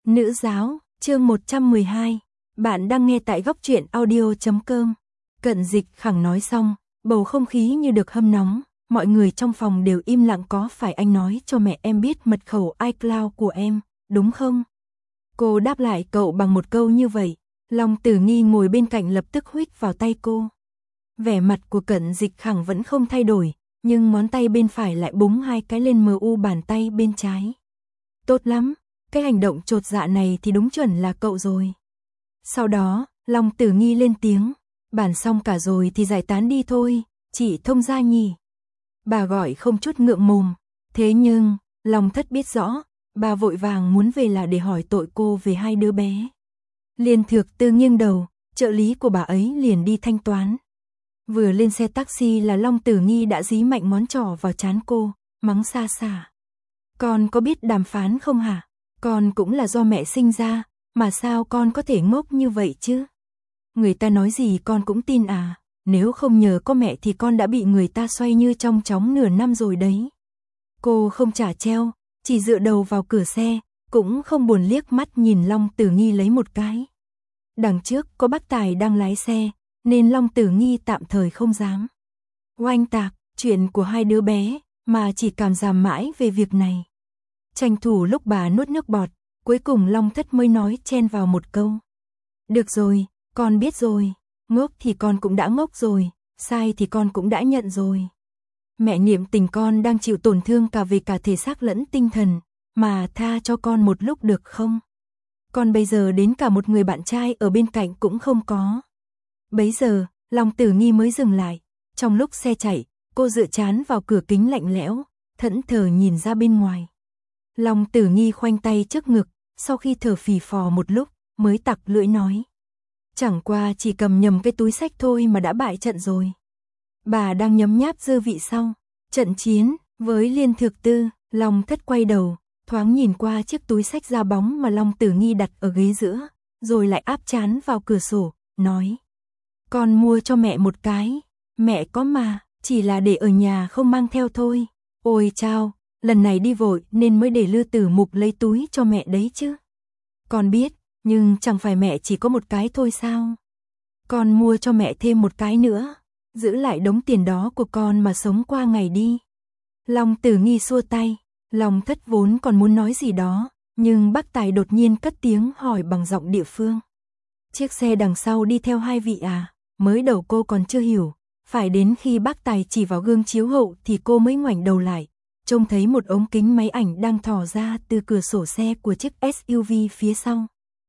Nữ giáo, chương 112. Bạn đang nghe tại góc truyện audio.com. Cận Dịch Khẳng nói xong, bầu không khí như được hâm nóng, mọi người trong phòng đều im lặng. Có phải anh nói cho mẹ em biết mật khẩu iCloud của em, đúng không? Cô đáp lại cậu bằng một câu như vậy. Long Tử Nghi ngồi bên cạnh lập tức huýt vào tay cô. Vẻ mặt của Cận Dịch Khẳng vẫn không thay đổi, nhưng ngón tay bên phải lại búng hai cái lên mu bàn tay bên trái. Tốt lắm, cái hành động chột dạ này thì đúng chuẩn là cậu rồi. Sau đó, Long Tử Nghi lên tiếng, bàn xong cả rồi thì giải tán đi thôi, chị thông gia nhỉ. Bà gọi không chút ngượng mồm, thế nhưng, Long Thất biết rõ, bà vội vàng muốn về là để hỏi tội cô về hai đứa bé. Liên Thược Tư nghiêng đầu, trợ lý của bà ấy liền đi thanh toán. Vừa lên xe taxi là Long Tử Nghi đã dí mạnh ngón trỏ vào trán cô, mắng xa xả. Con có biết đàm phán không hả? Con cũng là do mẹ sinh ra, mà sao con có thể ngốc như vậy chứ? Người ta nói gì con cũng tin à? Nếu không nhờ có mẹ thì con đã bị người ta xoay như trong chóng nửa năm rồi đấy. Cô không trả treo, chỉ dựa đầu vào cửa xe, cũng không buồn liếc mắt nhìn Long Tử Nghi lấy một cái. Đằng trước có bác Tài đang lái xe, nên Long Tử Nghi tạm thời không dám oanh tạc chuyện của hai đứa bé, mà chỉ cảm giảm mãi về việc này. Tranh thủ lúc bà nuốt nước bọt, cuối cùng Long Thất mới nói chen vào một câu. Được rồi, con biết rồi, ngốc thì con cũng đã ngốc rồi, sai thì con cũng đã nhận rồi. Mẹ niệm tình con đang chịu tổn thương cả về cả thể xác lẫn tinh thần, mà tha cho con một lúc được không? Con bây giờ đến cả một người bạn trai ở bên cạnh cũng không có. Bấy giờ, Long Tử Nghi mới dừng lại, trong lúc xe chạy, cô dựa trán vào cửa kính lạnh lẽo, thẫn thờ nhìn ra bên ngoài. Long Tử Nghi khoanh tay trước ngực, sau khi thở phì phò một lúc, mới tặc lưỡi nói. Chẳng qua chỉ cầm nhầm cái túi xách thôi mà đã bại trận rồi. Bà đang nhấm nháp dư vị sau trận chiến với Liên Thược Tư. Long Thất quay đầu, thoáng nhìn qua chiếc túi xách da bóng mà Long Tử Nghi đặt ở ghế giữa, rồi lại áp trán vào cửa sổ, nói. Con mua cho mẹ một cái, mẹ có mà, chỉ là để ở nhà không mang theo thôi. Ôi chao, lần này đi vội nên mới để Lư Tử Mục lấy túi cho mẹ đấy chứ. Con biết, nhưng chẳng phải mẹ chỉ có một cái thôi sao? Con mua cho mẹ thêm một cái nữa, giữ lại đống tiền đó của con mà sống qua ngày đi. Long Tử Nghi xua tay, Long Thất vốn còn muốn nói gì đó, nhưng bác Tài đột nhiên cất tiếng hỏi bằng giọng địa phương. Chiếc xe đằng sau đi theo hai vị à? Mới đầu cô còn chưa hiểu, phải đến khi bác Tài chỉ vào gương chiếu hậu thì cô mới ngoảnh đầu lại, trông thấy một ống kính máy ảnh đang thò ra từ cửa sổ xe của chiếc SUV phía sau.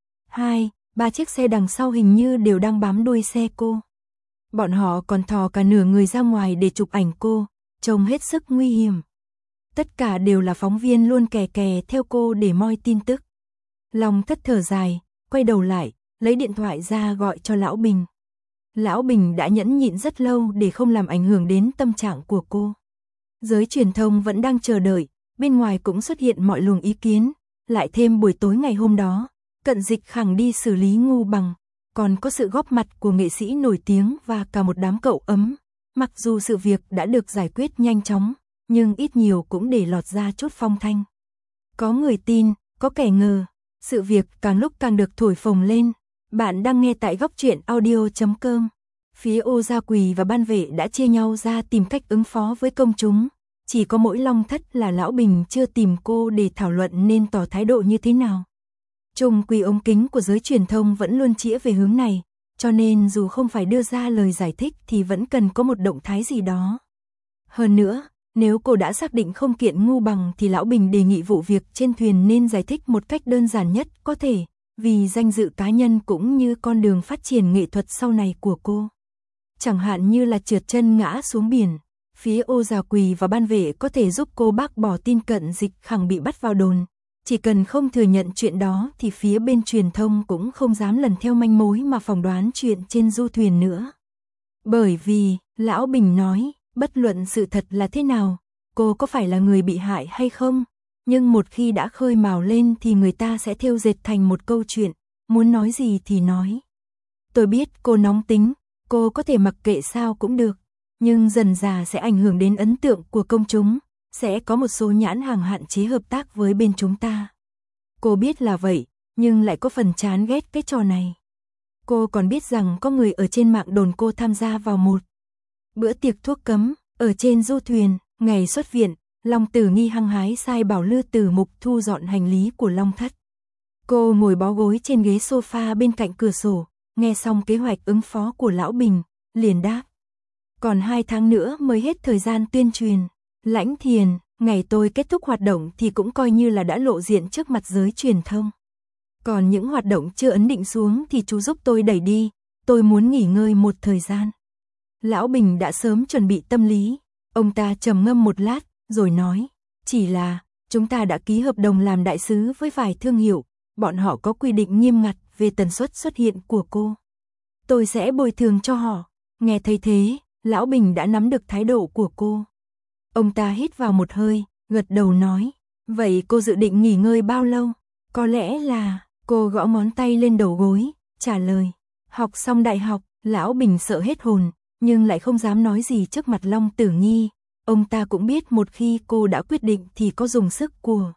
Ba chiếc xe đằng sau hình như đều đang bám đuôi xe cô. Bọn họ còn thò cả nửa người ra ngoài để chụp ảnh cô, trông hết sức nguy hiểm. Tất cả đều là phóng viên luôn kè kè theo cô để moi tin tức. Long Thất thở dài, quay đầu lại, lấy điện thoại ra gọi cho Lão Bình. Lão Bình đã nhẫn nhịn rất lâu để không làm ảnh hưởng đến tâm trạng của cô. Giới truyền thông vẫn đang chờ đợi, bên ngoài cũng xuất hiện mọi luồng ý kiến, lại thêm buổi tối ngày hôm đó, Cận Dịch Khẳng đi xử lý Ngu Bằng, còn có sự góp mặt của nghệ sĩ nổi tiếng và cả một đám cậu ấm. Mặc dù sự việc đã được giải quyết nhanh chóng, nhưng ít nhiều cũng để lọt ra chút phong thanh. Có người tin, có kẻ ngờ, sự việc càng lúc càng được thổi phồng lên. Bạn đang nghe tại góc truyện audio.com. Phía Ô Gia Quỳ và ban vệ đã chia nhau ra tìm cách ứng phó với công chúng. Chỉ có mỗi Long Thất là Lão Bình chưa tìm cô để thảo luận nên tỏ thái độ như thế nào. Chung quy ống kính của giới truyền thông vẫn luôn chĩa về hướng này, cho nên dù không phải đưa ra lời giải thích thì vẫn cần có một động thái gì đó. Hơn nữa, nếu cô đã xác định không kiện Ngu Bằng thì Lão Bình đề nghị vụ việc trên thuyền nên giải thích một cách đơn giản nhất có thể, vì danh dự cá nhân cũng như con đường phát triển nghệ thuật sau này của cô. Chẳng hạn như là trượt chân ngã xuống biển, phía Ô Gia Quỳ và ban vệ có thể giúp cô bác bỏ tin Cận Dịch Khẳng bị bắt vào đồn. Chỉ cần không thừa nhận chuyện đó thì phía bên truyền thông cũng không dám lần theo manh mối mà phỏng đoán chuyện trên du thuyền nữa. Bởi vì, Lão Bình nói, bất luận sự thật là thế nào, cô có phải là người bị hại hay không, nhưng một khi đã khơi mào lên thì người ta sẽ thêu dệt thành một câu chuyện, muốn nói gì thì nói. Tôi biết cô nóng tính, cô có thể mặc kệ sao cũng được, nhưng dần dà sẽ ảnh hưởng đến ấn tượng của công chúng, sẽ có một số nhãn hàng hạn chế hợp tác với bên chúng ta. Cô biết là vậy, nhưng lại có phần chán ghét cái trò này. Cô còn biết rằng có người ở trên mạng đồn cô tham gia vào một bữa tiệc thuốc cấm ở trên du thuyền. Ngày xuất viện, Long Tử Nghi hăng hái sai bảo Lư Tử Mục thu dọn hành lý của Long Thất. Cô ngồi bó gối trên ghế sofa bên cạnh cửa sổ, nghe xong kế hoạch ứng phó của Lão Bình, liền đáp. Còn 2 tháng nữa mới hết thời gian tuyên truyền. Lãnh Thiền, ngày tôi kết thúc hoạt động thì cũng coi như là đã lộ diện trước mặt giới truyền thông. Còn những hoạt động chưa ấn định xuống thì chú giúp tôi đẩy đi, tôi muốn nghỉ ngơi một thời gian. Lão Bình đã sớm chuẩn bị tâm lý, ông ta trầm ngâm một lát, rồi nói, chỉ là, chúng ta đã ký hợp đồng làm đại sứ với vài thương hiệu, bọn họ có quy định nghiêm ngặt về tần suất xuất hiện của cô. Tôi sẽ bồi thường cho họ. Nghe thấy thế, Lão Bình đã nắm được thái độ của cô. Ông ta hít vào một hơi, gật đầu nói, vậy cô dự định nghỉ ngơi bao lâu? Có lẽ là, cô gõ ngón tay lên đầu gối, trả lời, học xong đại học. Lão Bình sợ hết hồn, nhưng lại không dám nói gì trước mặt Long Tử Nghi. Ông ta cũng biết một khi cô đã quyết định thì có dùng sức của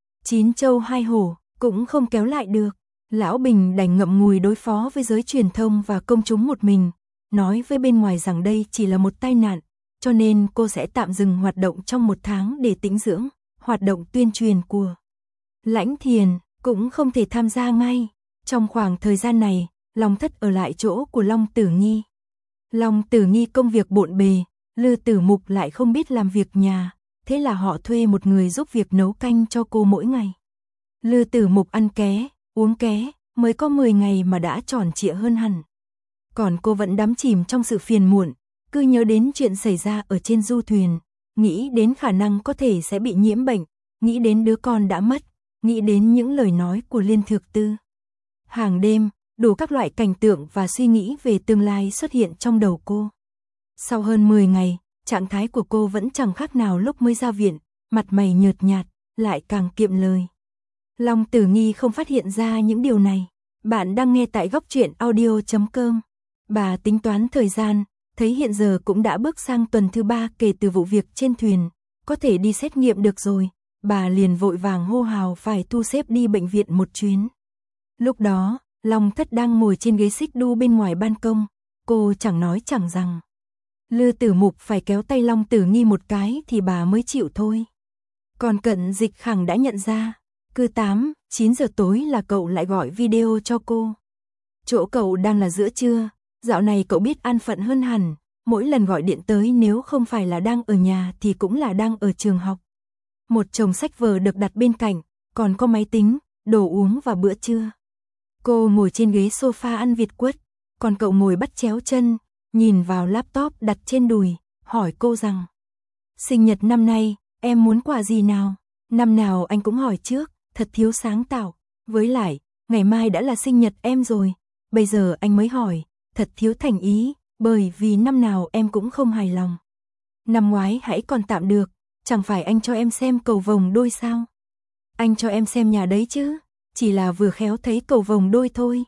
9 châu 2 hổ, cũng không kéo lại được. Lão Bình đành ngậm ngùi đối phó với giới truyền thông và công chúng một mình, nói với bên ngoài rằng đây chỉ là một tai nạn, cho nên cô sẽ tạm dừng hoạt động trong 1 tháng để tĩnh dưỡng. Hoạt động tuyên truyền của Lãnh Thiền cũng không thể tham gia ngay. Trong khoảng thời gian này, Long Thất ở lại chỗ của Long Tử Nghi. Long Tử Nghi công việc bộn bề, Lư Tử Mục lại không biết làm việc nhà, thế là họ thuê một người giúp việc nấu canh cho cô mỗi ngày. Lư Tử Mục ăn ké, uống ké, mới có 10 ngày mà đã tròn trịa hơn hẳn. Còn cô vẫn đắm chìm trong sự phiền muộn, cứ nhớ đến chuyện xảy ra ở trên du thuyền, nghĩ đến khả năng có thể sẽ bị nhiễm bệnh, nghĩ đến đứa con đã mất, nghĩ đến những lời nói của Liên Thược Tư. Hàng đêm, đủ các loại cảnh tượng và suy nghĩ về tương lai xuất hiện trong đầu cô. Sau hơn 10 ngày, trạng thái của cô vẫn chẳng khác nào lúc mới ra viện, mặt mày nhợt nhạt, lại càng kiệm lời. Long Tử Nghi không phát hiện ra những điều này. Bạn đang nghe tại góc truyện audio.com. Bà tính toán thời gian, thấy hiện giờ cũng đã bước sang tuần thứ 3 kể từ vụ việc trên thuyền, có thể đi xét nghiệm được rồi. Bà liền vội vàng hô hào phải thu xếp đi bệnh viện một chuyến. Lúc đó, Long Thất đang ngồi trên ghế xích đu bên ngoài ban công, cô chẳng nói chẳng rằng. Lư Tử Mục phải kéo tay Long Tử Nghi một cái thì bà mới chịu thôi. Còn Cận Dịch Khẳng đã nhận ra, cứ 8-9 giờ tối là cậu lại gọi video cho cô. Chỗ cậu đang là giữa trưa, dạo này cậu biết an phận hơn hẳn, mỗi lần gọi điện tới nếu không phải là đang ở nhà thì cũng là đang ở trường học. Một chồng sách vở được đặt bên cạnh, còn có máy tính, đồ uống và bữa trưa. Cô ngồi trên ghế sofa ăn Việt quất, còn cậu ngồi bắt chéo chân, nhìn vào laptop đặt trên đùi, hỏi cô rằng: sinh nhật năm nay, em muốn quà gì nào? Năm nào anh cũng hỏi trước, thật thiếu sáng tạo. Với lại, ngày mai đã là sinh nhật em rồi, bây giờ anh mới hỏi, thật thiếu thành ý, bởi vì năm nào em cũng không hài lòng. Năm ngoái hãy còn tạm được, chẳng phải anh cho em xem cầu vồng đôi sao? Anh cho em xem nhà đấy chứ, chỉ là vừa khéo thấy cầu vồng đôi thôi.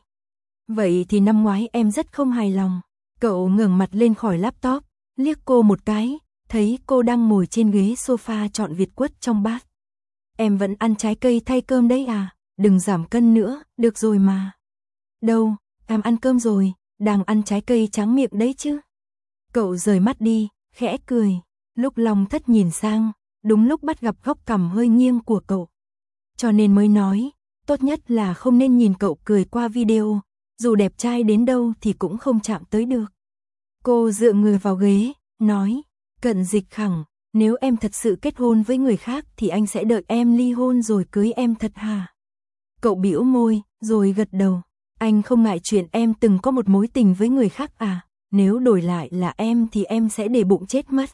Vậy thì năm ngoái em rất không hài lòng. Cậu ngẩng mặt lên khỏi laptop, liếc cô một cái, thấy cô đang ngồi trên ghế sofa trọn Việt quất trong bát. Em vẫn ăn trái cây thay cơm đấy à, đừng giảm cân nữa, được rồi mà. Đâu, em ăn cơm rồi, đang ăn trái cây tráng miệng đấy chứ. Cậu rời mắt đi, khẽ cười. Lúc Long Thất nhìn sang, đúng lúc bắt gặp góc cằm hơi nghiêng của cậu. Cho nên mới nói, tốt nhất là không nên nhìn cậu cười qua video, dù đẹp trai đến đâu thì cũng không chạm tới được. Cô dựa người vào ghế, nói, Cận Dịch Khẳng, nếu em thật sự kết hôn với người khác thì anh sẽ đợi em ly hôn rồi cưới em thật hả? Cậu bĩu môi, rồi gật đầu. Anh không ngại chuyện em từng có một mối tình với người khác à? Nếu đổi lại là em thì em sẽ để bụng chết mất.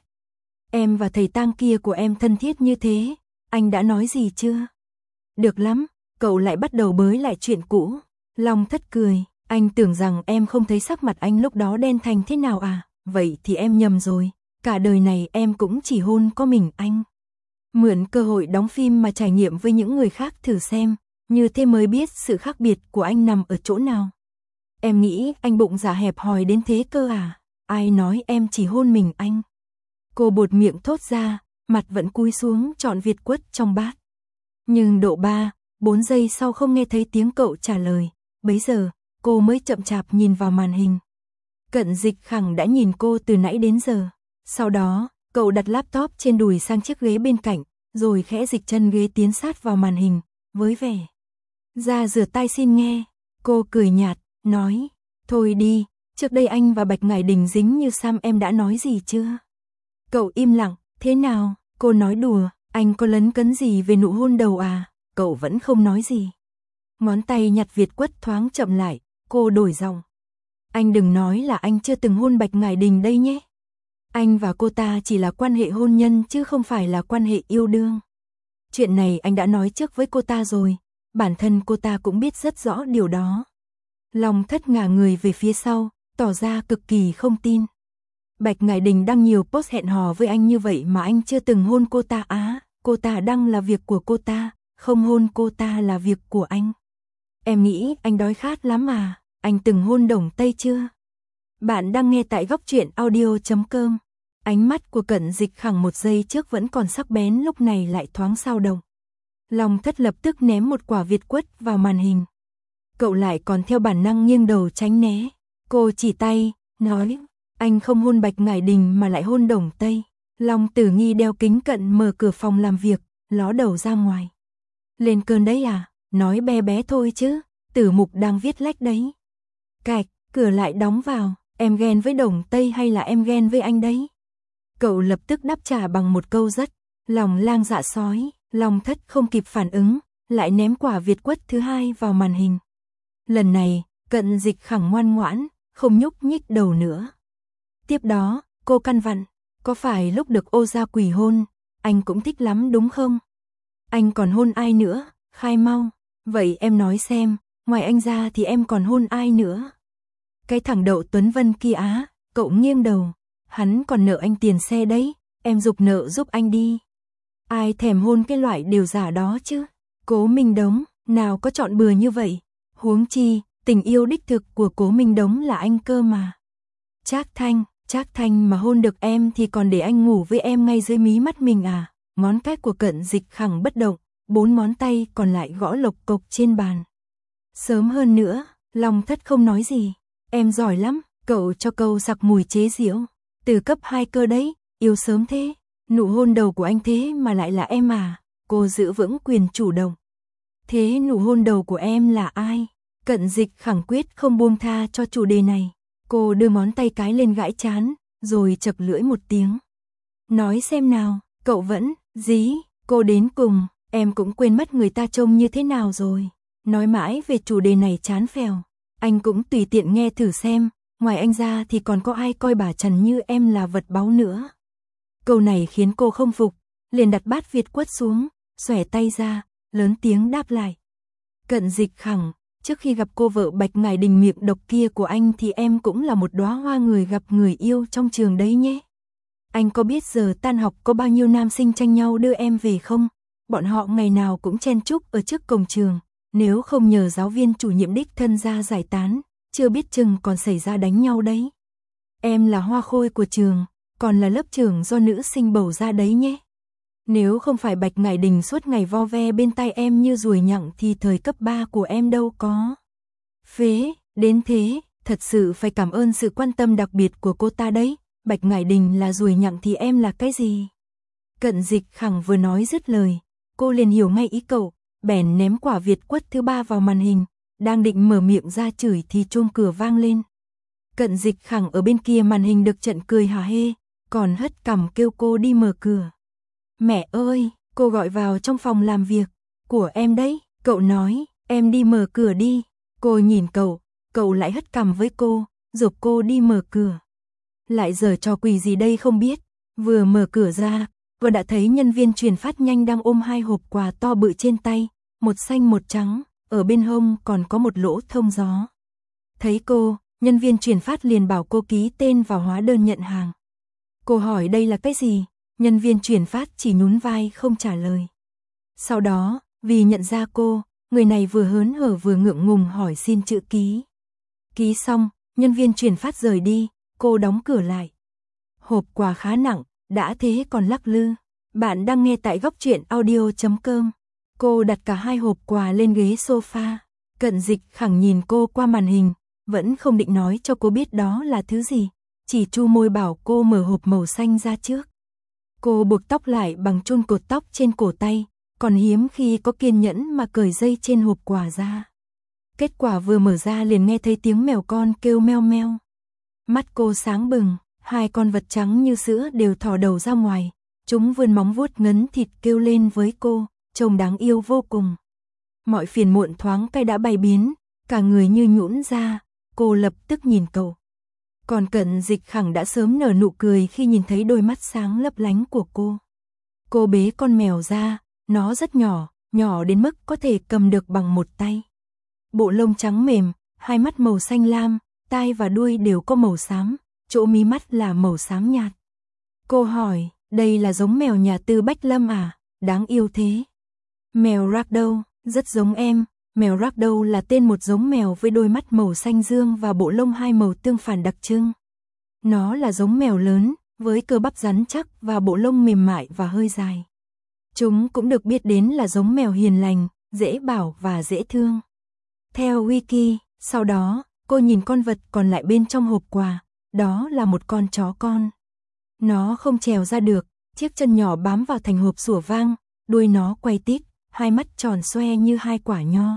Em và thầy tang kia của em thân thiết như thế, anh đã nói gì chưa? Được lắm, cậu lại bắt đầu bới lại chuyện cũ. Long Thất cười, anh tưởng rằng em không thấy sắc mặt anh lúc đó đen thành thế nào à? Vậy thì em nhầm rồi, cả đời này em cũng chỉ hôn có mình anh. Mượn cơ hội đóng phim mà trải nghiệm với những người khác thử xem, như thế mới biết sự khác biệt của anh nằm ở chỗ nào. Em nghĩ anh bụng dạ hẹp hòi đến thế cơ à? Ai nói em chỉ hôn mình anh? Cô buột miệng thốt ra, mặt vẫn cúi xuống trọn Việt quất trong bát. Nhưng độ 3, 4 giây sau không nghe thấy tiếng cậu trả lời, bấy giờ, cô mới chậm chạp nhìn vào màn hình. Cận Dịch Khẳng đã nhìn cô từ nãy đến giờ. Sau đó, cậu đặt laptop trên đùi sang chiếc ghế bên cạnh, rồi khẽ dịch chân ghế tiến sát vào màn hình, với vẻ. Ra rửa tay xin nghe. Cô cười nhạt, nói, thôi đi, trước đây anh và Bạch Ngải Đình dính như Sam em đã nói gì chưa? Cậu im lặng, thế nào? Cô nói đùa, anh có lấn cấn gì về nụ hôn đầu à? Cậu vẫn không nói gì. Ngón tay nhặt Việt Quất thoáng chậm lại, cô đổi giọng. Anh đừng nói là anh chưa từng hôn Bạch Ngải Đình đây nhé. Anh và cô ta chỉ là quan hệ hôn nhân chứ không phải là quan hệ yêu đương. Chuyện này anh đã nói trước với cô ta rồi, bản thân cô ta cũng biết rất rõ điều đó. Long Thất ngả người về phía sau, tỏ ra cực kỳ không tin. Bạch Ngải Đình đăng nhiều post hẹn hò với anh như vậy mà anh chưa từng hôn cô ta á? Cô ta đăng là việc của cô ta, không hôn cô ta là việc của anh. Em nghĩ anh đói khát lắm à? Anh từng hôn Đồng Tây chưa? Bạn đang nghe tại góc truyện audio.com. Ánh mắt của Cận Dịch Khẳng một giây trước vẫn còn sắc bén lúc này lại thoáng xao động. Long Thất lập tức ném một quả Việt Quất vào màn hình. Cậu lại còn theo bản năng nghiêng đầu tránh né. Cô chỉ tay, nói, anh không hôn Bạch Ngải Đình mà lại hôn Đồng Tây. Long Tử Nghi đeo kính cận mở cửa phòng làm việc, ló đầu ra ngoài. Lên cơn đấy à? Nói bé bé thôi chứ, Tử Mục đang viết lách đấy. Cạch, cửa lại đóng vào, em ghen với Đồng Tây hay là em ghen với anh đấy? Cậu lập tức đáp trả bằng một câu rất lòng lang dạ sói. Long Thất không kịp phản ứng, lại ném quả Việt Quất thứ hai vào màn hình. Lần này, Cận Dịch Khẳng ngoan ngoãn, không nhúc nhích đầu nữa. Tiếp đó, cô căn vặn, có phải lúc được Ô Gia Quỷ hôn, anh cũng thích lắm đúng không? Anh còn hôn ai nữa, khai mau. Vậy em nói xem, ngoài anh ra thì em còn hôn ai nữa? Cái thằng Đậu Tuấn Vân kia á, cậu nghiêng đầu. Hắn còn nợ anh tiền xe đấy, em giục nợ giúp anh đi. Ai thèm hôn cái loại điều giả đó chứ? Cố Minh Đống, nào có chọn bừa như vậy? Huống chi, tình yêu đích thực của Cố Minh Đống là anh cơ mà. Trác Thanh mà hôn được em thì còn để anh ngủ với em ngay dưới mí mắt mình à? Ngón cái của Cận Dịch Khẳng bất động, 4 ngón tay còn lại gõ lộc cộc trên bàn. Sớm hơn nữa, Long Thất không nói gì. Em giỏi lắm, cậu cho câu sặc mùi chế giễu. Từ cấp 2 cơ đấy, yêu sớm thế. Nụ hôn đầu của anh thế mà lại là em à? Cô giữ vững quyền chủ động. Thế nụ hôn đầu của em là ai? Cận Dịch Khẳng quyết không buông tha cho chủ đề này. Cô đưa ngón tay cái lên gãi trán, rồi chật lưỡi một tiếng. Nói xem nào, cậu vẫn, dí, cô đến cùng, em cũng quên mất người ta trông như thế nào rồi. Nói mãi về chủ đề này chán phèo. Anh cũng tùy tiện nghe thử xem, ngoài anh ra thì còn có ai coi bà Trần như em là vật báu nữa. Câu này khiến cô không phục, liền đặt bát Việt Quất xuống, xòe tay ra, lớn tiếng đáp lại. Cận Dịch Khẳng, trước khi gặp cô vợ Bạch Ngải Đình miệng độc kia của anh thì em cũng là một đóa hoa người gặp người yêu trong trường đấy nhé. Anh có biết giờ tan học có bao nhiêu nam sinh tranh nhau đưa em về không? Bọn họ ngày nào cũng chen chúc ở trước cổng trường, nếu không nhờ giáo viên chủ nhiệm đích thân ra giải tán, chưa biết chừng còn xảy ra đánh nhau đấy. Em là hoa khôi của trường, còn là lớp trưởng do nữ sinh bầu ra đấy nhé. Nếu không phải Bạch Ngải Đình suốt ngày vo ve bên tai em như ruồi nhặng thì thời cấp 3 của em đâu có. Phế, đến thế, thật sự phải cảm ơn sự quan tâm đặc biệt của cô ta đấy. Bạch Ngải Đình là ruồi nhặng thì em là cái gì? Cận Dịch Khẳng vừa nói dứt lời, cô liền hiểu ngay ý cậu, bèn ném quả Việt Quất thứ 3 vào màn hình, đang định mở miệng ra chửi thì chuông cửa vang lên. Cận Dịch Khẳng ở bên kia màn hình được trận cười hả hê, còn hất cằm kêu cô đi mở cửa. Mẹ ơi, cô gọi vào trong phòng làm việc, của em đấy, cậu nói, em đi mở cửa đi. Cô nhìn cậu lại hất cằm với cô, giục cô đi mở cửa. Lại giở trò quỷ gì đây không biết, vừa mở cửa ra, vừa đã thấy nhân viên chuyển phát nhanh đang ôm 2 hộp quà to bự trên tay, một xanh một trắng, ở bên hông còn có một lỗ thông gió. Thấy cô, nhân viên chuyển phát liền bảo cô ký tên vào hóa đơn nhận hàng. Cô hỏi đây là cái gì? Nhân viên chuyển phát chỉ nhún vai không trả lời. Sau đó, vì nhận ra cô, người này vừa hớn hở vừa ngượng ngùng hỏi xin chữ ký. Ký xong, nhân viên chuyển phát rời đi, cô đóng cửa lại. Hộp quà khá nặng, đã thế còn lắc lư. Bạn đang nghe tại góc truyện audio.com. Cô đặt cả hai hộp quà lên ghế sofa. Cận Dịch Khẳng nhìn cô qua màn hình, vẫn không định nói cho cô biết đó là thứ gì, chỉ chu môi bảo cô mở hộp màu xanh ra trước. Cô buộc tóc lại bằng chun cột tóc trên cổ tay, còn hiếm khi có kiên nhẫn mà cởi dây trên hộp quà ra. Kết quả vừa mở ra liền nghe thấy tiếng mèo con kêu meo meo. Mắt cô sáng bừng, hai con vật trắng như sữa đều thò đầu ra ngoài, chúng vươn móng vuốt ngấn thịt kêu lên với cô, trông đáng yêu vô cùng. Mọi phiền muộn thoáng cái đã bay biến, cả người như nhũn ra, cô lập tức nhìn cậu. Còn Cận Dịch Khẳng đã sớm nở nụ cười khi nhìn thấy đôi mắt sáng lấp lánh của cô. Cô bế con mèo ra, nó rất nhỏ, nhỏ đến mức có thể cầm được bằng một tay. Bộ lông trắng mềm, hai mắt màu xanh lam, tai và đuôi đều có màu xám, chỗ mí mắt là màu xám nhạt. Cô hỏi, đây là giống mèo nhà Tư Bách Lâm à, đáng yêu thế. Mèo Ragdoll, rất giống em. Mèo Ragdoll là tên một giống mèo với đôi mắt màu xanh dương và bộ lông hai màu tương phản đặc trưng. Nó là giống mèo lớn, với cơ bắp rắn chắc và bộ lông mềm mại và hơi dài. Chúng cũng được biết đến là giống mèo hiền lành, dễ bảo và dễ thương. Theo Wiki, sau đó, cô nhìn con vật còn lại bên trong hộp quà, đó là một con chó con. Nó không trèo ra được, chiếc chân nhỏ bám vào thành hộp sủa vang, đuôi nó quay tít, hai mắt tròn xoe như hai quả nho.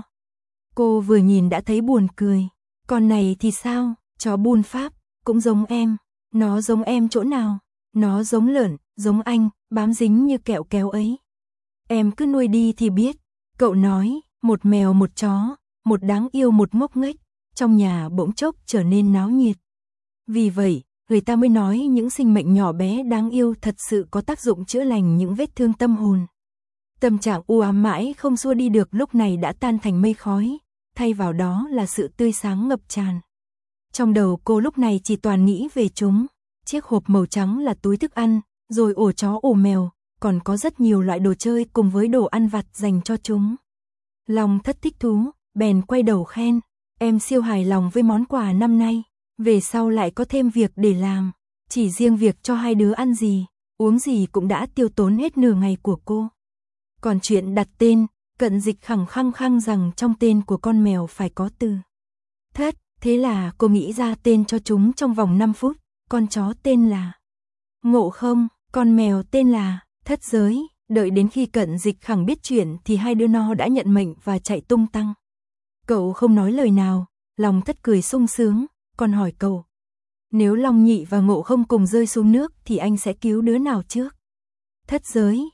Cô vừa nhìn đã thấy buồn cười. Con này thì sao? Chó Bun Pháp, cũng giống em. Nó giống em chỗ nào? Nó giống lợn, giống anh, bám dính như kẹo kéo ấy. Em cứ nuôi đi thì biết. Cậu nói, một mèo một chó, một đáng yêu một ngốc nghếch, trong nhà bỗng chốc trở nên náo nhiệt. Vì vậy, người ta mới nói những sinh mệnh nhỏ bé đáng yêu thật sự có tác dụng chữa lành những vết thương tâm hồn. Tâm trạng u ám mãi không xua đi được lúc này đã tan thành mây khói, thay vào đó là sự tươi sáng ngập tràn. Trong đầu cô lúc này chỉ toàn nghĩ về chúng, chiếc hộp màu trắng là túi thức ăn, rồi ổ chó ổ mèo, còn có rất nhiều loại đồ chơi cùng với đồ ăn vặt dành cho chúng. Long Thất thích thú, bèn quay đầu khen, em siêu hài lòng với món quà năm nay, về sau lại có thêm việc để làm, chỉ riêng việc cho hai đứa ăn gì, uống gì cũng đã tiêu tốn hết nửa ngày của cô. Còn chuyện đặt tên, Cận Dịch khăng khăng rằng trong tên của con mèo phải có từ Thất, thế là cô nghĩ ra tên cho chúng trong vòng 5 phút, con chó tên là Ngộ Không, con mèo tên là Thất Giới. Đợi đến khi Cận Dịch Khẳng biết chuyện thì hai đứa nó đã nhận mệnh và chạy tung tăng. Cậu không nói lời nào, Long Thất cười sung sướng, còn hỏi cậu, nếu Long Nhị và Ngộ Không cùng rơi xuống nước thì anh sẽ cứu đứa nào trước? Thất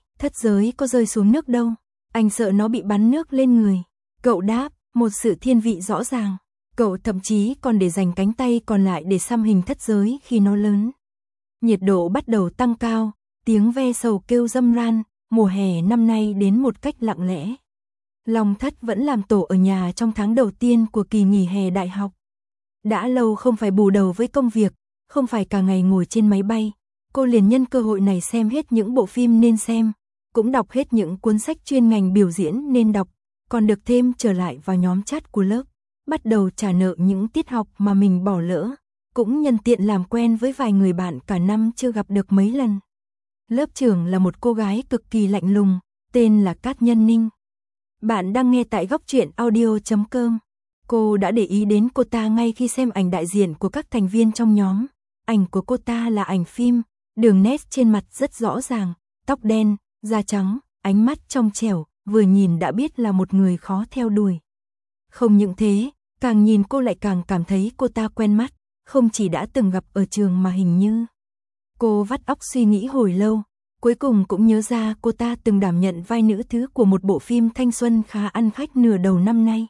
Giới có rơi xuống nước đâu, anh sợ nó bị bắn nước lên người. Cậu đáp, một sự thiên vị rõ ràng. Cậu thậm chí còn để dành cánh tay còn lại để xăm hình Thất Giới khi nó lớn. Nhiệt độ bắt đầu tăng cao, tiếng ve sầu kêu râm ran, mùa hè năm nay đến một cách lặng lẽ. Long Thất vẫn làm tổ ở nhà trong tháng đầu tiên của kỳ nghỉ hè đại học. Đã lâu không phải bù đầu với công việc, không phải cả ngày ngồi trên máy bay, cô liền nhân cơ hội này xem hết những bộ phim nên xem, cũng đọc hết những cuốn sách chuyên ngành biểu diễn nên đọc, còn được thêm trở lại vào nhóm chat của lớp, bắt đầu trả nợ những tiết học mà mình bỏ lỡ, cũng nhân tiện làm quen với vài người bạn cả năm chưa gặp được mấy lần. Lớp trưởng là một cô gái cực kỳ lạnh lùng, tên là Cát Nhân Ninh. Bạn đang nghe tại góc truyện audio.com. Cô đã để ý đến cô ta ngay khi xem ảnh đại diện của các thành viên trong nhóm. Ảnh của cô ta là ảnh phim, đường nét trên mặt rất rõ ràng, tóc đen, da trắng, ánh mắt trong trẻo, vừa nhìn đã biết là một người khó theo đuổi. Không những thế, càng nhìn cô lại càng cảm thấy cô ta quen mắt, không chỉ đã từng gặp ở trường mà hình như. Cô vắt óc suy nghĩ hồi lâu, cuối cùng cũng nhớ ra cô ta từng đảm nhận vai nữ thứ của một bộ phim thanh xuân khá ăn khách nửa đầu năm nay.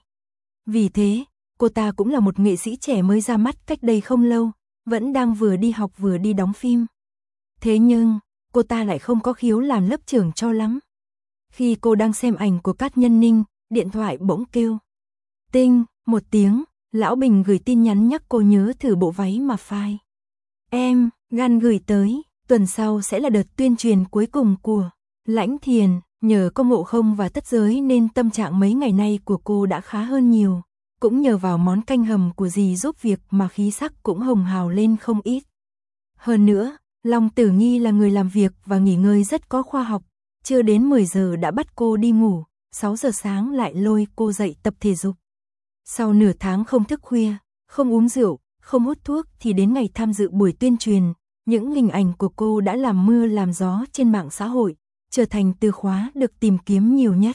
Vì thế, cô ta cũng là một nghệ sĩ trẻ mới ra mắt cách đây không lâu, vẫn đang vừa đi học vừa đi đóng phim. Thế nhưng, cô ta lại không có khiếu làm lớp trưởng cho lắm. Khi cô đang xem ảnh của Cát Nhân Ninh, điện thoại bỗng kêu. Tinh, một tiếng, Lão Bình gửi tin nhắn nhắc cô nhớ thử bộ váy mà phai. Em, Gan gửi tới, tuần sau sẽ là đợt tuyên truyền cuối cùng của Lãnh Thiền, nhờ có Ngộ Không và Thất Giới nên tâm trạng mấy ngày nay của cô đã khá hơn nhiều, cũng nhờ vào món canh hầm của dì giúp việc mà khí sắc cũng hồng hào lên không ít. Hơn nữa, Long Tử Nghi là người làm việc và nghỉ ngơi rất có khoa học, chưa đến 10 giờ đã bắt cô đi ngủ, 6 giờ sáng lại lôi cô dậy tập thể dục. Sau nửa tháng không thức khuya, không uống rượu, không hút thuốc thì đến ngày tham dự buổi tuyên truyền, những hình ảnh của cô đã làm mưa làm gió trên mạng xã hội, trở thành từ khóa được tìm kiếm nhiều nhất.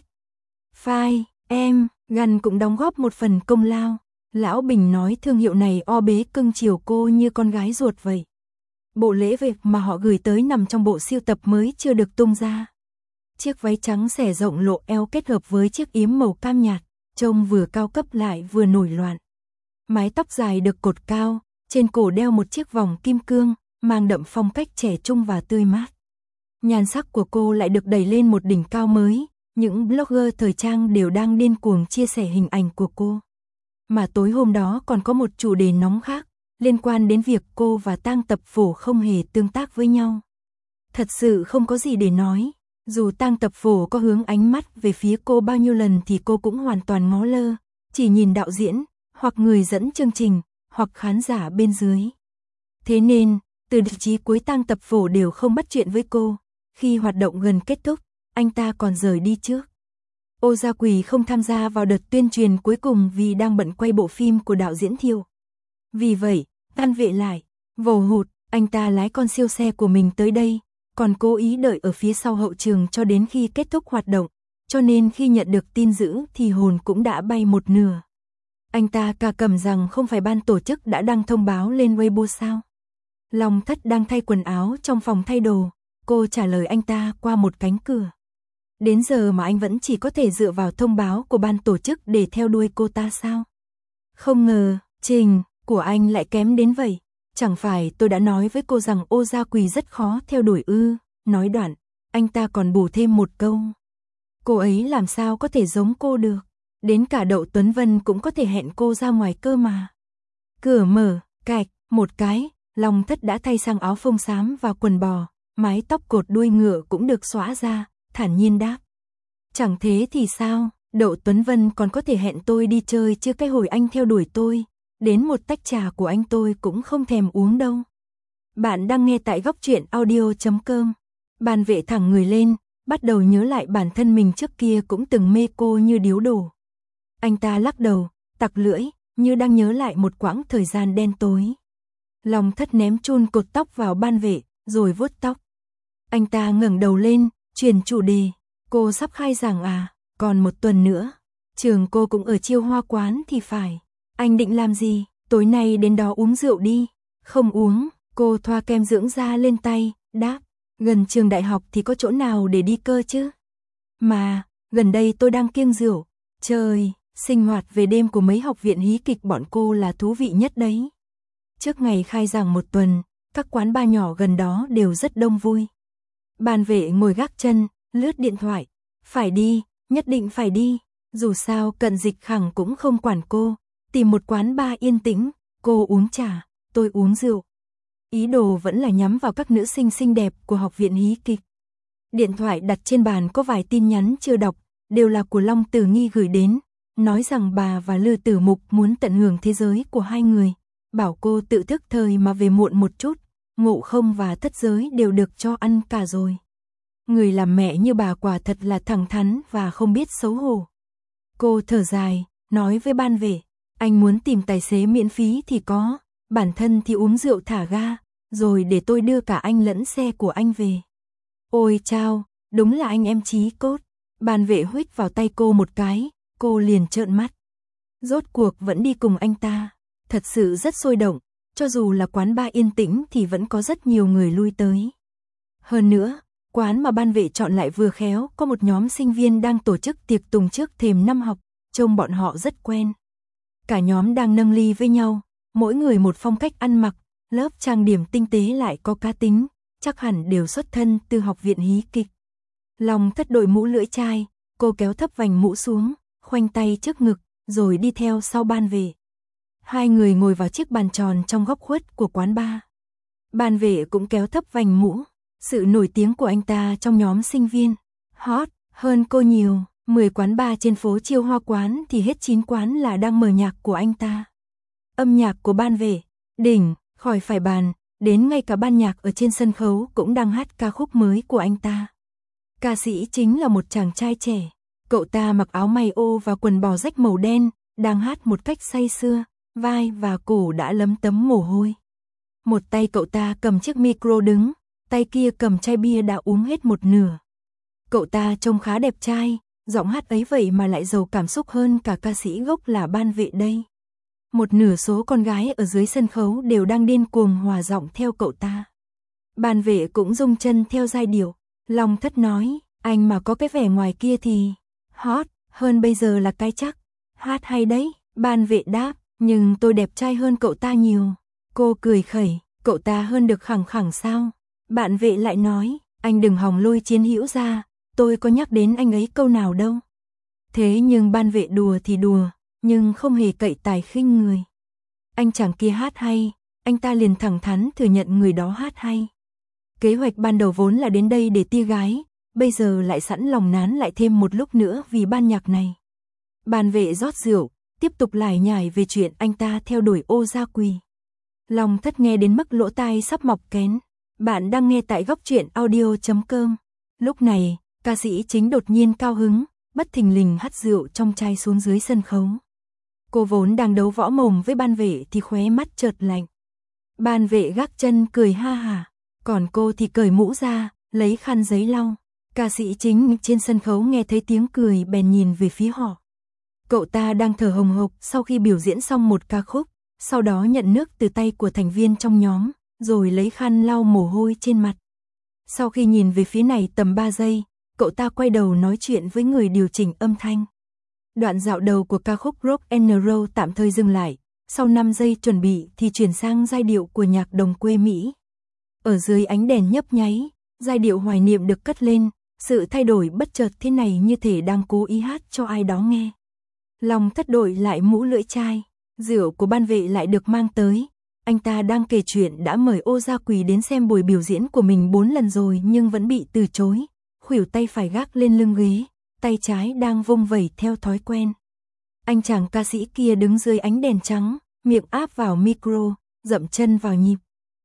Phai, em, Găn cũng đóng góp một phần công lao. Lão Bình nói thương hiệu này o bế cưng chiều cô như con gái ruột vậy. Bộ lễ về mà họ gửi tới nằm trong bộ sưu tập mới chưa được tung ra. Chiếc váy trắng xẻ rộng lộ eo kết hợp với chiếc yếm màu cam nhạt, trông vừa cao cấp lại vừa nổi loạn. Mái tóc dài được cột cao, trên cổ đeo một chiếc vòng kim cương, mang đậm phong cách trẻ trung và tươi mát. Nhan sắc của cô lại được đẩy lên một đỉnh cao mới, những blogger thời trang đều đang điên cuồng chia sẻ hình ảnh của cô. Mà tối hôm đó còn có một chủ đề nóng khác, liên quan đến việc cô và Tang Tập Phổ không hề tương tác với nhau. Thật sự không có gì để nói, dù Tang Tập Phổ có hướng ánh mắt về phía cô bao nhiêu lần thì cô cũng hoàn toàn ngó lơ, chỉ nhìn đạo diễn, hoặc người dẫn chương trình, hoặc khán giả bên dưới. Thế nên, từ đầu chí cuối Tang Tập Phổ đều không bắt chuyện với cô. Khi hoạt động gần kết thúc, anh ta còn rời đi trước. Ô Gia Quỳ không tham gia vào đợt tuyên truyền cuối cùng vì đang bận quay bộ phim của đạo diễn Thiều. Vì vậy, Tan Vệ lại, vồ hụt, anh ta lái con siêu xe của mình tới đây, còn cố ý đợi ở phía sau hậu trường cho đến khi kết thúc hoạt động, cho nên khi nhận được tin dữ thì hồn cũng đã bay một nửa. Anh ta cả cầm rằng không phải ban tổ chức đã đăng thông báo lên Weibo sao? Long Thất đang thay quần áo trong phòng thay đồ, cô trả lời anh ta qua một cánh cửa. Đến giờ mà anh vẫn chỉ có thể dựa vào thông báo của ban tổ chức để theo đuôi cô ta sao? Không ngờ, trình của anh lại kém đến vậy. Chẳng phải tôi đã nói với cô rằng Ô Gia Quỳ rất khó theo đuổi ư? Nói đoạn, anh ta còn bổ thêm một câu. Cô ấy làm sao có thể giống cô được? Đến cả Đậu Tuấn Vân cũng có thể hẹn cô ra ngoài cơ mà. Cửa mở, cạch, một cái, Long Thất đã thay sang áo phông xám và quần bò, mái tóc cột đuôi ngựa cũng được xõa ra, thản nhiên đáp. Chẳng thế thì sao, Đậu Tuấn Vân còn có thể hẹn tôi đi chơi chứ cái hồi anh theo đuổi tôi, đến một tách trà của anh tôi cũng không thèm uống đâu. Bạn đang nghe tại góc truyện audio.com. Ban Vệ thẳng người lên, bắt đầu nhớ lại bản thân mình trước kia cũng từng mê cô như điếu đổ. Anh ta lắc đầu, tặc lưỡi, như đang nhớ lại một quãng thời gian đen tối. Long Thất ném chun cột tóc vào Ban Vệ, rồi vuốt tóc. Anh ta ngẩng đầu lên, chuyển chủ đề. Cô sắp khai giảng à? Còn một tuần nữa. Trường cô cũng ở Chiêu Hoa quán thì phải. Anh định làm gì? Tối nay đến đó uống rượu đi. Không uống, cô thoa kem dưỡng da lên tay, đáp. Gần trường đại học thì có chỗ nào để đi cơ chứ? Mà, gần đây tôi đang kiêng rượu. Trời, sinh hoạt về đêm của mấy học viện hí kịch bọn cô là thú vị nhất đấy. Trước ngày khai giảng một tuần, các quán bar nhỏ gần đó đều rất đông vui. Ban Vệ ngồi gác chân, lướt điện thoại. Phải đi, nhất định phải đi. Dù sao Cận Dịch Khẳng cũng không quản cô. Tìm một quán bar yên tĩnh, cô uống trà, tôi uống rượu. Ý đồ vẫn là nhắm vào các nữ sinh xinh đẹp của học viện hí kịch. Điện thoại đặt trên bàn có vài tin nhắn chưa đọc, đều là của Long Tử Nghi gửi đến, nói rằng bà và Lư Tử Mục muốn tận hưởng thế giới của hai người, bảo cô tự thức thời mà về muộn một chút, Ngộ Không và Thất Giới đều được cho ăn cả rồi. Người làm mẹ như bà quả thật là thẳng thắn và không biết xấu hổ. Cô thở dài, nói với Ban Vệ, anh muốn tìm tài xế miễn phí thì có, bản thân thì uống rượu thả ga, rồi để tôi đưa cả anh lẫn xe của anh về. Ôi chao, đúng là anh em chí cốt. Ban Vệ huých vào tay cô một cái, cô liền trợn mắt. Rốt cuộc vẫn đi cùng anh ta, thật sự rất sôi động, cho dù là quán bar yên tĩnh thì vẫn có rất nhiều người lui tới. Hơn nữa, quán mà Ban Vệ chọn lại vừa khéo có một nhóm sinh viên đang tổ chức tiệc tùng trước thềm năm học, trông bọn họ rất quen. Cả nhóm đang nâng ly với nhau, mỗi người một phong cách ăn mặc, lớp trang điểm tinh tế lại có cá tính, chắc hẳn đều xuất thân từ học viện hí kịch. Long Thất đội mũ lưỡi chai, cô kéo thấp vành mũ xuống, khoanh tay trước ngực, rồi đi theo sau Ban Vệ. Hai người ngồi vào chiếc bàn tròn trong góc khuất của quán bar. Ban Vệ cũng kéo thấp vành mũ, sự nổi tiếng của anh ta trong nhóm sinh viên, hot hơn cô nhiều. 10 quán bar trên phố Chiêu Hoa quán thì hết 9 quán là đang mở nhạc của anh ta. Âm nhạc của Ban Vệ, đỉnh, khỏi phải bàn, đến ngay cả ban nhạc ở trên sân khấu cũng đang hát ca khúc mới của anh ta. Ca sĩ chính là một chàng trai trẻ, Cậu ta mặc áo may ô và quần bò rách màu đen, đang hát một cách say sưa, vai và cổ đã lấm tấm mồ hôi. Một tay cậu ta cầm chiếc micro đứng, tay kia cầm chai bia đã uống hết một nửa. Cậu ta trông khá đẹp trai, giọng hát ấy vậy mà lại giàu cảm xúc hơn cả ca sĩ gốc là Ban Vệ đây. Một nửa số con gái ở dưới sân khấu đều đang điên cuồng hòa giọng theo cậu ta. Ban Vệ cũng rung chân theo giai điệu. Long Thất nói, anh mà có cái vẻ ngoài kia thì hot hơn bây giờ là cái chắc. Hát hay đấy, Ban Vệ đáp, nhưng tôi đẹp trai hơn cậu ta nhiều. Cô cười khẩy, cậu ta hơn được khẳng khẳng sao? Bạn Vệ lại nói, anh đừng hòng lôi Chiến Hữu ra, tôi có nhắc đến anh ấy câu nào đâu. Thế nhưng Ban Vệ đùa thì đùa, nhưng không hề cậy tài khinh người. Anh chàng kia hát hay, anh ta liền thẳng thắn thừa nhận người đó hát hay. Kế hoạch ban đầu vốn là đến đây để tia gái, bây giờ lại sẵn lòng nán lại thêm một lúc nữa vì ban nhạc này. Ban Vệ rót rượu, tiếp tục lải nhải về chuyện anh ta theo đuổi Ô Gia Quỳ. Long Thất nghe đến mức lỗ tai sắp mọc kén. Bạn đang nghe tại góc truyện audio.com. Lúc này, ca sĩ chính đột nhiên cao hứng, bất thình lình hắt rượu trong chai xuống dưới sân khấu. Cô vốn đang đấu võ mồm với Ban Vệ thì khóe mắt chợt lạnh. Ban Vệ gác chân cười ha hả, còn cô thì cởi mũ ra, lấy khăn giấy lau. Ca sĩ chính trên sân khấu nghe thấy tiếng cười bèn nhìn về phía họ. Cậu ta đang thở hồng hộc sau khi biểu diễn xong một ca khúc, sau đó nhận nước từ tay của thành viên trong nhóm, rồi lấy khăn lau mồ hôi trên mặt. Sau khi nhìn về phía này tầm 3 giây, cậu ta quay đầu nói chuyện với người điều chỉnh âm thanh. Đoạn dạo đầu của ca khúc Rock and Roll tạm thời dừng lại, sau 5 giây chuẩn bị thì chuyển sang giai điệu của nhạc đồng quê Mỹ. Ở dưới ánh đèn nhấp nháy, giai điệu hoài niệm được cất lên, sự thay đổi bất chợt thế này như thể đang cố ý hát cho ai đó nghe. Long Thất đội lại mũ lưỡi chai, rượu của Ban Vệ lại được mang tới. Anh ta đang kể chuyện đã mời Ô Gia Quỳ đến xem buổi biểu diễn của mình 4 lần rồi nhưng vẫn bị từ chối. Khuỷu tay phải gác lên lưng ghế, tay trái đang vung vẩy theo thói quen. Anh chàng ca sĩ kia đứng dưới ánh đèn trắng, miệng áp vào micro, dậm chân vào nhịp.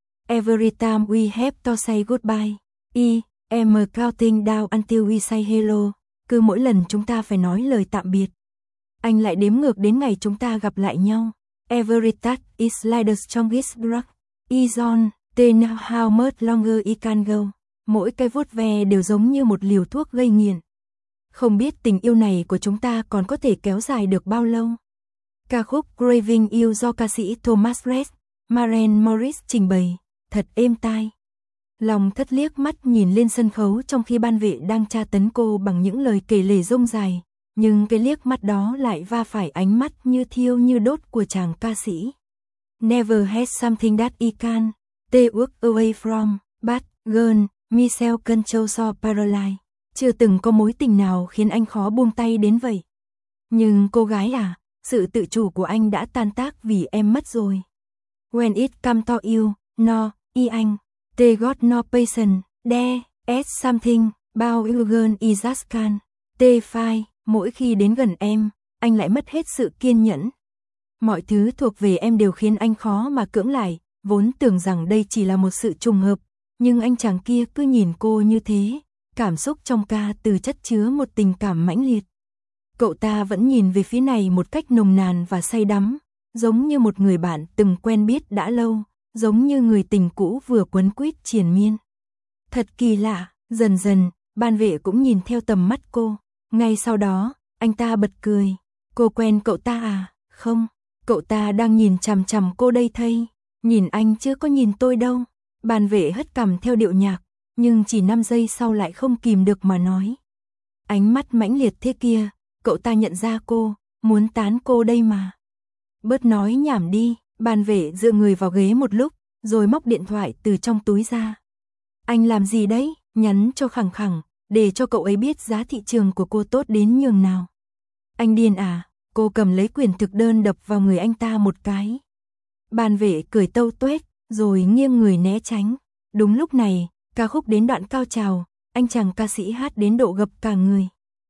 Every time we have to say goodbye, I am counting down until we say hello. Cứ mỗi lần chúng ta phải nói lời tạm biệt, anh lại đếm ngược đến ngày chúng ta gặp lại nhau. Every touch is like the strongest drug. Is on, then how much longer it can go. Mỗi cái vuốt ve đều giống như một liều thuốc gây nghiện. Không biết tình yêu này của chúng ta còn có thể kéo dài được bao lâu. Ca khúc Craving You do ca sĩ Thomas Rhett, Maren Morris trình bày, thật êm tai. Long Thất liếc mắt nhìn lên sân khấu trong khi Ban Vệ đang tra tấn cô bằng những lời kể lể rông dài, nhưng cái liếc mắt đó lại va phải ánh mắt như thiêu như đốt của chàng ca sĩ. Never had something that I can stay away from, but girl, Michelle control so paralyzed. Chưa từng có mối tình nào khiến anh khó buông tay đến vậy. Nhưng cô gái à, sự tự chủ của anh đã tan tác vì em mất rồi. When it come to you, no, anh, they got no patience, there, as something, about you girl is just can, they fight. Mỗi khi đến gần em, anh lại mất hết sự kiên nhẫn. Mọi thứ thuộc về em đều khiến anh khó mà cưỡng lại, vốn tưởng rằng đây chỉ là một sự trùng hợp, nhưng anh chàng kia cứ nhìn cô như thế, cảm xúc trong ca từ chất chứa một tình cảm mãnh liệt. Cậu ta vẫn nhìn về phía này một cách nồng nàn và say đắm, giống như một người bạn từng quen biết đã lâu, giống như người tình cũ vừa quấn quýt triền miên. Thật kỳ lạ, dần dần, Ban Vệ cũng nhìn theo tầm mắt cô. Ngay sau đó, anh ta bật cười. Cô quen cậu ta à? Không, cậu ta đang nhìn chằm chằm cô đây thây. Nhìn anh chứ có nhìn tôi đâu. Ban Vệ hất cằm theo điệu nhạc, nhưng chỉ 5 giây sau lại không kìm được mà nói. Ánh mắt mãnh liệt thế kia, cậu ta nhận ra cô, muốn tán cô đây mà. Bớt nói nhảm đi, Ban Vệ dựa người vào ghế một lúc, rồi móc điện thoại từ trong túi ra. Anh làm gì đấy? Nhắn cho Khẳng Khẳng, để cho cậu ấy biết giá thị trường của cô tốt đến nhường nào. Anh điên à? Cô cầm lấy quyển thực đơn đập vào người anh ta một cái. Ban Vệ cười tâu tuét, rồi nghiêng người né tránh. Đúng lúc này, ca khúc đến đoạn cao trào, anh chàng ca sĩ hát đến độ gập cả người.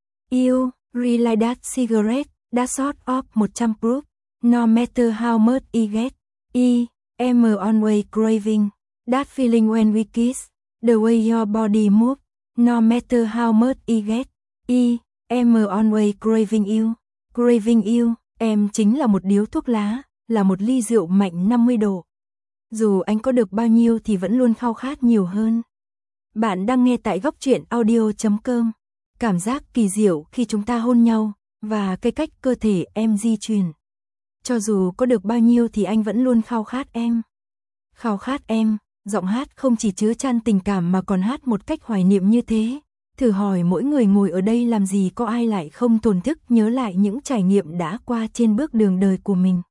You, really that cigarette, that sort of 100 proof, no matter how much I get, I am always craving, that feeling when we kiss, the way your body moves, no matter how much I get, I Em always craving you. Craving you, em chính là một điếu thuốc lá, là một ly rượu mạnh 50 độ. Dù anh có được bao nhiêu thì vẫn luôn khao khát nhiều hơn. Bạn đang nghe tại góc truyện audio.com. Cảm giác kỳ diệu khi chúng ta hôn nhau, và cái cách cơ thể em di chuyển. Cho dù có được bao nhiêu thì anh vẫn luôn khao khát em. Khao khát em, giọng hát không chỉ chứa chan tình cảm mà còn hát một cách hoài niệm như thế. Thử hỏi mỗi người ngồi ở đây làm gì có ai lại không thổn thức nhớ lại những trải nghiệm đã qua trên bước đường đời của mình.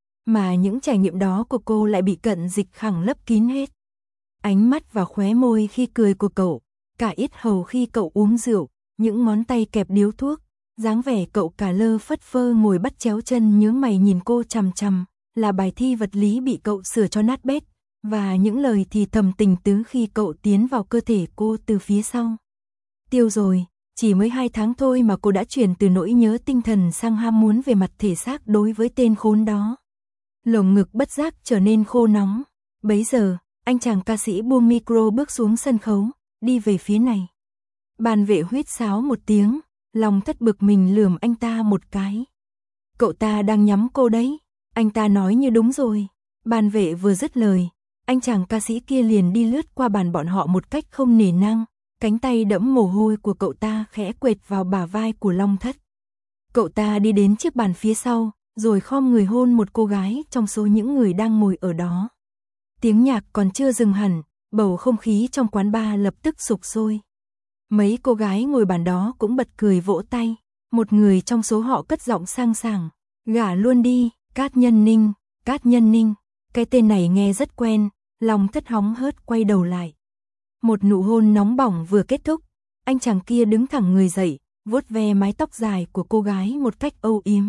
Mà những trải nghiệm đó của cô lại bị Cận Dịch Khẳng lấp kín hết. Ánh mắt và khóe môi khi cười của cậu, cả yết hầu khi cậu uống rượu, những ngón tay kẹp điếu thuốc, dáng vẻ cậu cả lơ phất phơ ngồi bắt chéo chân nhướng mày nhìn cô chằm chằm, là bài thi vật lý bị cậu sửa cho nát bét, và những lời thì thầm tình tứ khi cậu tiến vào cơ thể cô từ phía sau. Tiêu rồi, chỉ mới 2 tháng thôi mà cô đã chuyển từ nỗi nhớ tinh thần sang ham muốn về mặt thể xác đối với tên khốn đó. Lồng ngực bất giác trở nên khô nóng. Bấy giờ, anh chàng ca sĩ buông micro bước xuống sân khấu, đi về phía này. Ban vệ huýt sáo một tiếng, Long Thất bực mình lườm anh ta một cái. Cậu ta đang nhắm cô đấy, anh ta nói như đúng rồi. Ban vệ vừa dứt lời, anh chàng ca sĩ kia liền đi lướt qua bàn bọn họ một cách không nể nang, cánh tay đẫm mồ hôi của cậu ta khẽ quệt vào bả vai của Long Thất. Cậu ta đi đến chiếc bàn phía sau, rồi khom người hôn một cô gái trong số những người đang ngồi ở đó. Tiếng nhạc còn chưa dừng hẳn, bầu không khí trong quán bar lập tức sục sôi. Mấy cô gái ngồi bàn đó cũng bật cười vỗ tay, một người trong số họ cất giọng sang sảng, gả luôn đi, Cát Nhân Ninh, Cát Nhân Ninh, cái tên này nghe rất quen. Long Thất hóng hớt quay đầu lại. Một nụ hôn nóng bỏng vừa kết thúc, anh chàng kia đứng thẳng người dậy, vuốt ve mái tóc dài của cô gái một cách âu yếm.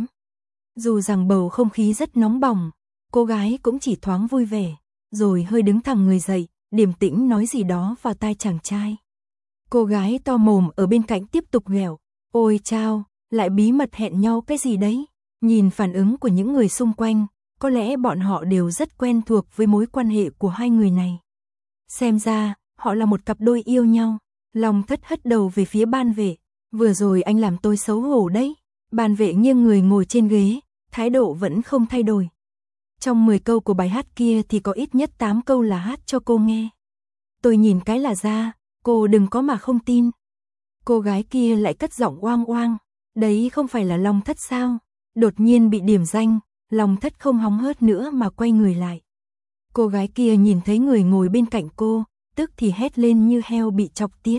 Dù rằng bầu không khí rất nóng bỏng, cô gái cũng chỉ thoáng vui vẻ, rồi hơi đứng thẳng người dậy, điềm tĩnh nói gì đó vào tai chàng trai. Cô gái to mồm ở bên cạnh tiếp tục ghẹo, ôi chao, lại bí mật hẹn nhau cái gì đấy. Nhìn phản ứng của những người xung quanh, có lẽ bọn họ đều rất quen thuộc với mối quan hệ của hai người này. Xem ra, họ là một cặp đôi yêu nhau. Long Thất hất đầu về phía ban vệ, vừa rồi anh làm tôi xấu hổ đấy. Ban vệ nghiêng người ngồi trên ghế, thái độ vẫn không thay đổi. Trong 10 câu của bài hát kia thì có ít nhất 8 câu là hát cho cô nghe. Tôi nhìn cái là ra, cô đừng có mà không tin. Cô gái kia lại cất giọng oang oang, đấy không phải là Long Thất sao? Đột nhiên bị điểm danh, Long Thất không hóng hớt nữa mà quay người lại. Cô gái kia nhìn thấy người ngồi bên cạnh cô, tức thì hét lên như heo bị chọc tiết.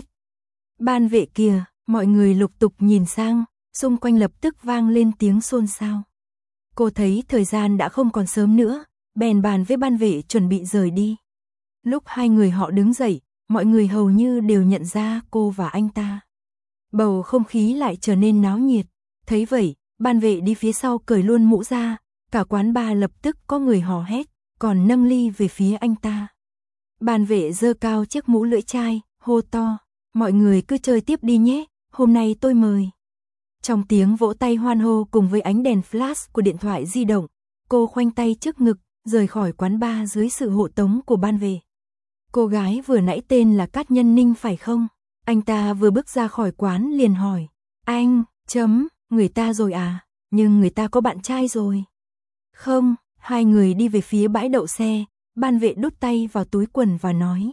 Ban vệ kìa, mọi người lục tục nhìn sang, xung quanh lập tức vang lên tiếng xôn xao. Cô thấy thời gian đã không còn sớm nữa, bèn bàn với ban vệ chuẩn bị rời đi. Lúc hai người họ đứng dậy, mọi người hầu như đều nhận ra cô và anh ta. Bầu không khí lại trở nên náo nhiệt. Thấy vậy, ban vệ đi phía sau cởi luôn mũ ra, cả quán bar lập tức có người hò hét, còn nâng ly về phía anh ta. Ban vệ giơ cao chiếc mũ lưỡi chai, hô to, mọi người cứ chơi tiếp đi nhé, hôm nay tôi mời. Trong tiếng vỗ tay hoan hô cùng với ánh đèn flash của điện thoại di động, cô khoanh tay trước ngực, rời khỏi quán bar dưới sự hộ tống của ban vệ. Cô gái vừa nãy tên là Cát Nhân Ninh phải không? Anh ta vừa bước ra khỏi quán liền hỏi, anh, người ta rồi à, nhưng người ta có bạn trai rồi. Không, hai người đi về phía bãi đậu xe, ban vệ đút tay vào túi quần và nói.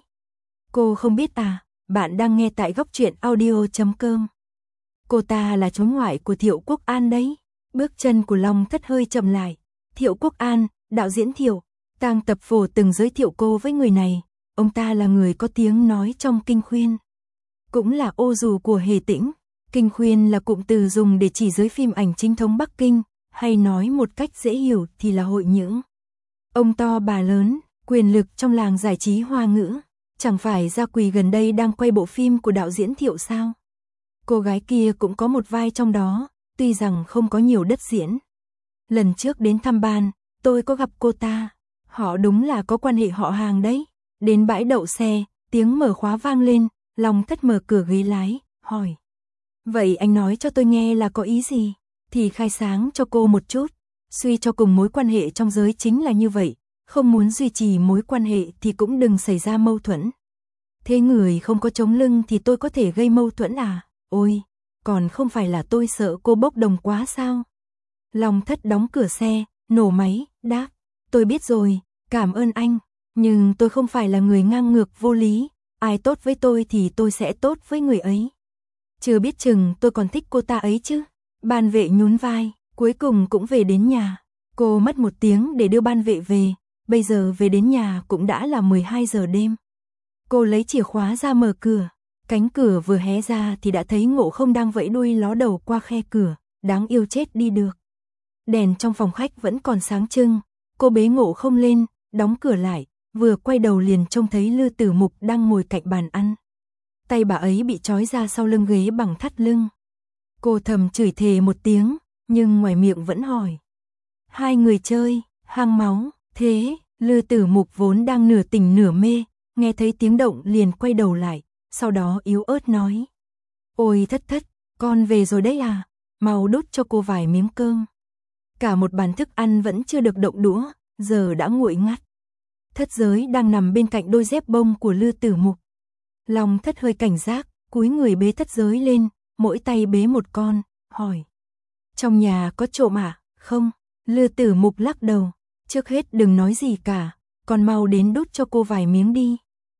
Cô không biết à, bạn đang nghe tại góc truyện audio.com. Cô ta là cháu ngoại của Thiệu Quốc An đấy. Bước chân của Long Thất hơi chậm lại. Thiệu Quốc An, đạo diễn Thiệu, Tang Tập Phổ từng giới thiệu cô với người này. Ông ta là người có tiếng nói trong Kinh Khuyên. Cũng là ô dù của Hề Tĩnh. Kinh Khuyên là cụm từ dùng để chỉ giới phim ảnh chính thống Bắc Kinh, hay nói một cách dễ hiểu thì là hội những ông to bà lớn, quyền lực trong làng giải trí Hoa ngữ. Chẳng phải Gia Quỳ gần đây đang quay bộ phim của đạo diễn Thiệu sao? Cô gái kia cũng có một vai trong đó, tuy rằng không có nhiều đất diễn. Lần trước đến thăm ban, tôi có gặp cô ta. Họ đúng là có quan hệ họ hàng đấy. Đến bãi đậu xe, tiếng mở khóa vang lên, Long Thất mở cửa ghế lái, hỏi. Vậy anh nói cho tôi nghe là có ý gì? Thì khai sáng cho cô một chút. Suy cho cùng mối quan hệ trong giới chính là như vậy. Không muốn duy trì mối quan hệ thì cũng đừng xảy ra mâu thuẫn. Thế người không có chống lưng thì tôi có thể gây mâu thuẫn à? Ôi, còn không phải là tôi sợ cô bốc đồng quá sao? Long Thất đóng cửa xe, nổ máy, đáp, tôi biết rồi, cảm ơn anh, nhưng tôi không phải là người ngang ngược vô lý, ai tốt với tôi thì tôi sẽ tốt với người ấy. Chưa biết chừng tôi còn thích cô ta ấy chứ. Ban vệ nhún vai, cuối cùng cũng về đến nhà. Cô mất 1 tiếng để đưa ban vệ về, bây giờ về đến nhà cũng đã là 12 giờ đêm. Cô lấy chìa khóa ra mở cửa, cánh cửa vừa hé ra thì đã thấy Ngộ Không đang vẫy đuôi ló đầu qua khe cửa, đáng yêu chết đi được. Đèn trong phòng khách vẫn còn sáng trưng, cô bế Ngộ Không lên, đóng cửa lại, vừa quay đầu liền trông thấy Lư Tử Mục đang ngồi cạnh bàn ăn. Tay bà ấy bị trói ra sau lưng ghế bằng thắt lưng. Cô thầm chửi thề 1 tiếng, nhưng ngoài miệng vẫn hỏi. Hai người chơi, hang máu, thế, Lư Tử Mục vốn đang nửa tỉnh nửa mê, nghe thấy tiếng động liền quay đầu lại, sau đó yếu ớt nói. Ôi Thất Thất, con về rồi đấy à, mau đút cho cô vài miếng cơm. Cả một bàn thức ăn vẫn chưa được động đũa, giờ đã nguội ngắt. Thất Giới đang nằm bên cạnh đôi dép bông của Lư Tử Mục. Long Thất hơi cảnh giác, cúi người bế Thất Giới lên, mỗi tay bế một con, hỏi. Trong nhà có trộm à? Không. Lư Tử Mục lắc đầu, trước hết đừng nói gì cả, con mau đến đút cho cô vài miếng đi.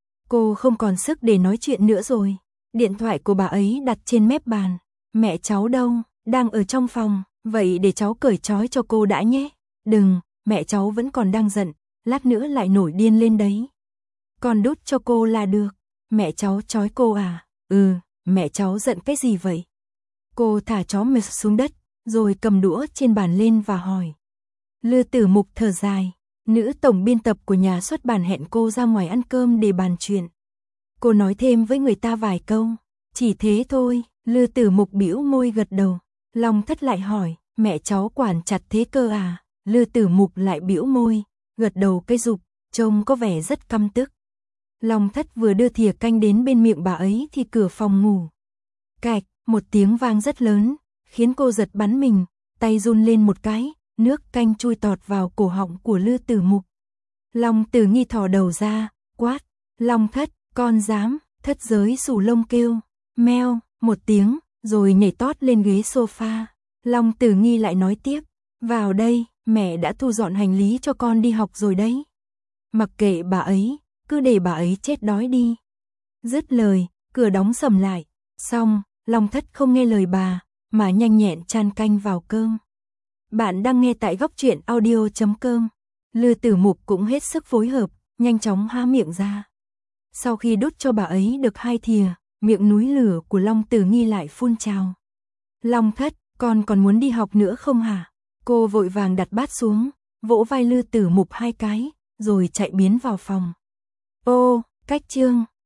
Cô không còn sức để nói chuyện nữa rồi. Điện thoại của bà ấy đặt trên mép bàn. Mẹ cháu đâu? Đang ở trong phòng, vậy để cháu cởi trói cho cô đã nhé. Đừng, mẹ cháu vẫn còn đang giận, lát nữa lại nổi điên lên đấy. Con đút cho cô là được. Mẹ cháu trói cô à? Ừ, mẹ cháu giận cái gì vậy? Cô thả chó mệt xuống đất, rồi cầm đũa trên bàn lên và hỏi. Lư Tử Mục thở dài, nữ tổng biên tập của nhà xuất bản hẹn cô ra ngoài ăn cơm để bàn chuyện. Cô nói thêm với người ta vài câu, chỉ thế thôi. Lư Tử Mục bĩu môi gật đầu. Long Thất lại hỏi, mẹ cháu quản chặt thế cơ à? Lư Tử Mục lại bĩu môi, gật đầu cái rụp, trông có vẻ rất căm tức. Long Thất vừa đưa thìa canh đến bên miệng bà ấy thì cửa phòng ngủ. Cạch, một tiếng vang rất lớn, khiến cô giật bắn mình, tay run lên một cái, nước canh chui tọt vào cổ họng của Lư Tử Mục. Long Tử Nghi thò đầu ra, quát, Long Thất, con dám? Thất Giới sù lông kêu, meo, một tiếng, rồi nhảy tót lên ghế sofa. Long Tử Nghi lại nói tiếp, vào đây, mẹ đã thu dọn hành lý cho con đi học rồi đấy. Mặc kệ bà ấy, cứ để bà ấy chết đói đi. Dứt lời, cửa đóng sầm lại, xong, Long Thất không nghe lời bà, mà nhanh nhẹn chan canh vào cơm. Bạn đang nghe tại góc truyện audio.com. Lư Tử Mục cũng hết sức phối hợp, nhanh chóng há miệng ra. Sau khi đút cho bà ấy được 2 thìa, miệng núi lửa của Long Tử Nghi lại phun trào. Long Thất, con còn muốn đi học nữa không hả? Cô vội vàng đặt bát xuống, vỗ vai Lư Tử Mục 2 cái, rồi chạy biến vào phòng. Ô, cách chương.